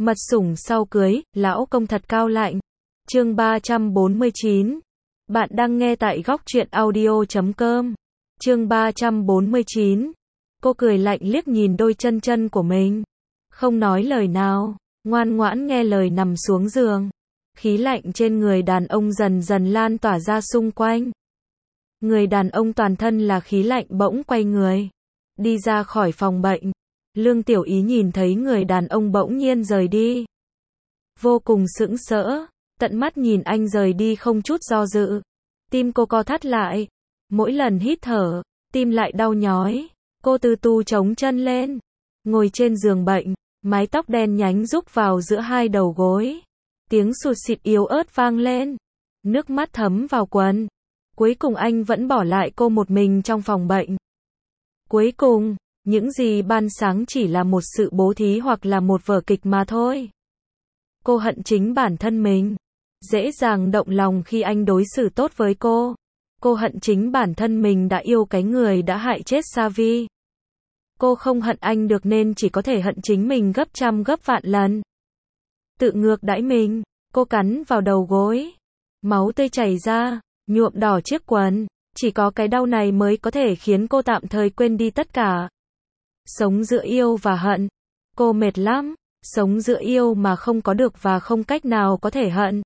Mật sủng sau cưới, lão công thật cao lạnh. Chương 349. Bạn đang nghe tại góc truyện audio.com. Chương 349. Cô cười lạnh liếc nhìn đôi chân chân của mình. Không nói lời nào, ngoan ngoãn nghe lời nằm xuống giường. Khí lạnh trên người đàn ông dần dần lan tỏa ra xung quanh. Người đàn ông toàn thân là khí lạnh bỗng quay người. Đi ra khỏi phòng bệnh. Lương Tiểu Ý nhìn thấy người đàn ông bỗng nhiên rời đi. Vô cùng sững sỡ, tận mắt nhìn anh rời đi không chút do dự. Tim cô co thắt lại. Mỗi lần hít thở, tim lại đau nhói. Cô từ từ chống chân lên. Ngồi trên giường bệnh, mái tóc đen nhánh rúc vào giữa hai đầu gối. Tiếng sụt sịt yếu ớt vang lên. Nước mắt thấm vào quần. Cuối cùng anh vẫn bỏ lại cô một mình trong phòng bệnh. Cuối cùng, những gì ban sáng chỉ là một sự bố thí hoặc là một vở kịch mà thôi. Cô hận chính bản thân mình. Dễ dàng động lòng khi anh đối xử tốt với cô. Cô hận chính bản thân mình đã yêu cái người đã hại chết Savi. Cô không hận anh được nên chỉ có thể hận chính mình gấp trăm gấp vạn lần. Tự ngược đãi mình, cô cắn vào đầu gối. Máu tươi chảy ra, nhuộm đỏ chiếc quần. Chỉ có cái đau này mới có thể khiến cô tạm thời quên đi tất cả. Sống giữa yêu và hận. Cô mệt lắm. Sống giữa yêu mà không có được và không cách nào có thể hận.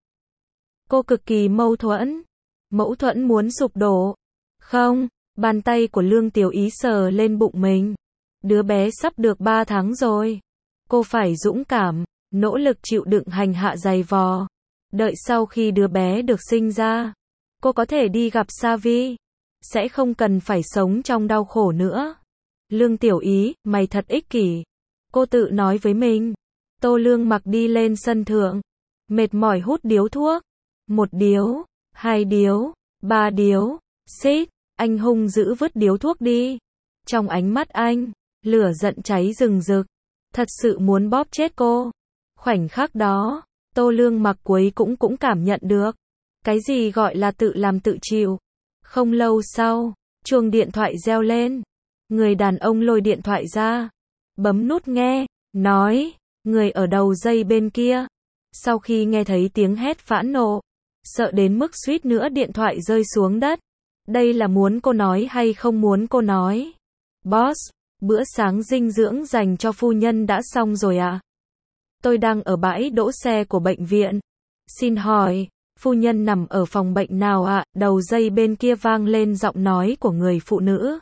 Cô cực kỳ mâu thuẫn. Mâu thuẫn muốn sụp đổ. Không, bàn tay của Lương Tiểu Ý sờ lên bụng mình. Đứa bé sắp được 3 tháng rồi. Cô phải dũng cảm, nỗ lực chịu đựng hành hạ dày vò. Đợi sau khi đứa bé được sinh ra, cô có thể đi gặp Savi. Sẽ không cần phải sống trong đau khổ nữa. Lương Tiểu Ý, mày thật ích kỷ. Cô tự nói với mình. Tô Lương Mặc đi lên sân thượng. Mệt mỏi hút điếu thuốc. 1 điếu, 2 điếu, 3 điếu. Xít, anh hung dữ vứt điếu thuốc đi. Trong ánh mắt anh, lửa giận cháy rừng rực. Thật sự muốn bóp chết cô. Khoảnh khắc đó, Tô Lương Mặc cuối cũng cảm nhận được. Cái gì gọi là tự làm tự chịu. Không lâu sau, chuông điện thoại reo lên. Người đàn ông lôi điện thoại ra. Bấm nút nghe, nói, người ở đầu dây bên kia. Sau khi nghe thấy tiếng hét phẫn nộ, sợ đến mức suýt nữa điện thoại rơi xuống đất. Đây là muốn cô nói hay không muốn cô nói? Boss, bữa sáng dinh dưỡng dành cho phu nhân đã xong rồi ạ? Tôi đang ở bãi đỗ xe của bệnh viện. Xin hỏi, phu nhân nằm ở phòng bệnh nào ạ? Đầu dây bên kia vang lên giọng nói của người phụ nữ.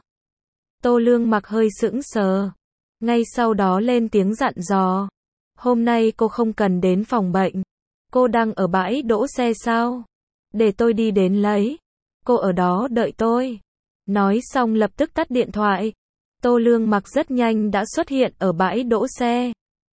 Tô Lương Mặc hơi sững sờ. Ngay sau đó lên tiếng dặn dò. Hôm nay cô không cần đến phòng bệnh. Cô đang ở bãi đỗ xe sao? Để tôi đi đến lấy. Cô ở đó đợi tôi. Nói xong lập tức tắt điện thoại. Tô Lương Mặc rất nhanh đã xuất hiện ở bãi đỗ xe.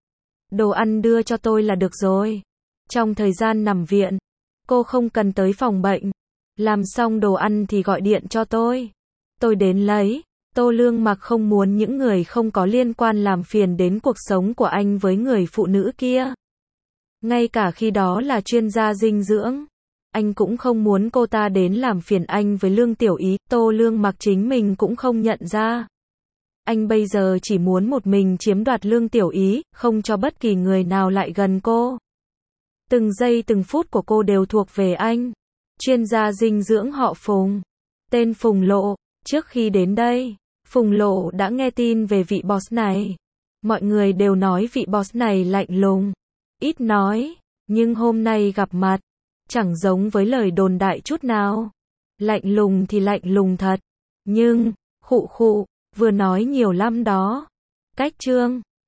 Đồ ăn đưa cho tôi là được rồi. Trong thời gian nằm viện, cô không cần tới phòng bệnh. Làm xong đồ ăn thì gọi điện cho tôi. Tôi đến lấy. Tô Lương Mặc không muốn những người không có liên quan làm phiền đến cuộc sống của anh với người phụ nữ kia. Ngay cả khi đó là chuyên gia dinh dưỡng, anh cũng không muốn cô ta đến làm phiền anh với Lương Tiểu Ý. Tô Lương Mặc chính mình cũng không nhận ra. Anh bây giờ chỉ muốn một mình chiếm đoạt Lương Tiểu Ý, không cho bất kỳ người nào lại gần cô. Từng giây từng phút của cô đều thuộc về anh. Chuyên gia dinh dưỡng họ Phùng. Tên Phùng Lộ. Trước khi đến đây, Phùng Lộ đã nghe tin về vị boss này. Mọi người đều nói vị boss này lạnh lùng, ít nói, nhưng hôm nay gặp mặt, chẳng giống với lời đồn đại chút nào. Lạnh lùng thì lạnh lùng thật, nhưng, khụ khụ, vừa nói nhiều lắm đó. Cách trương,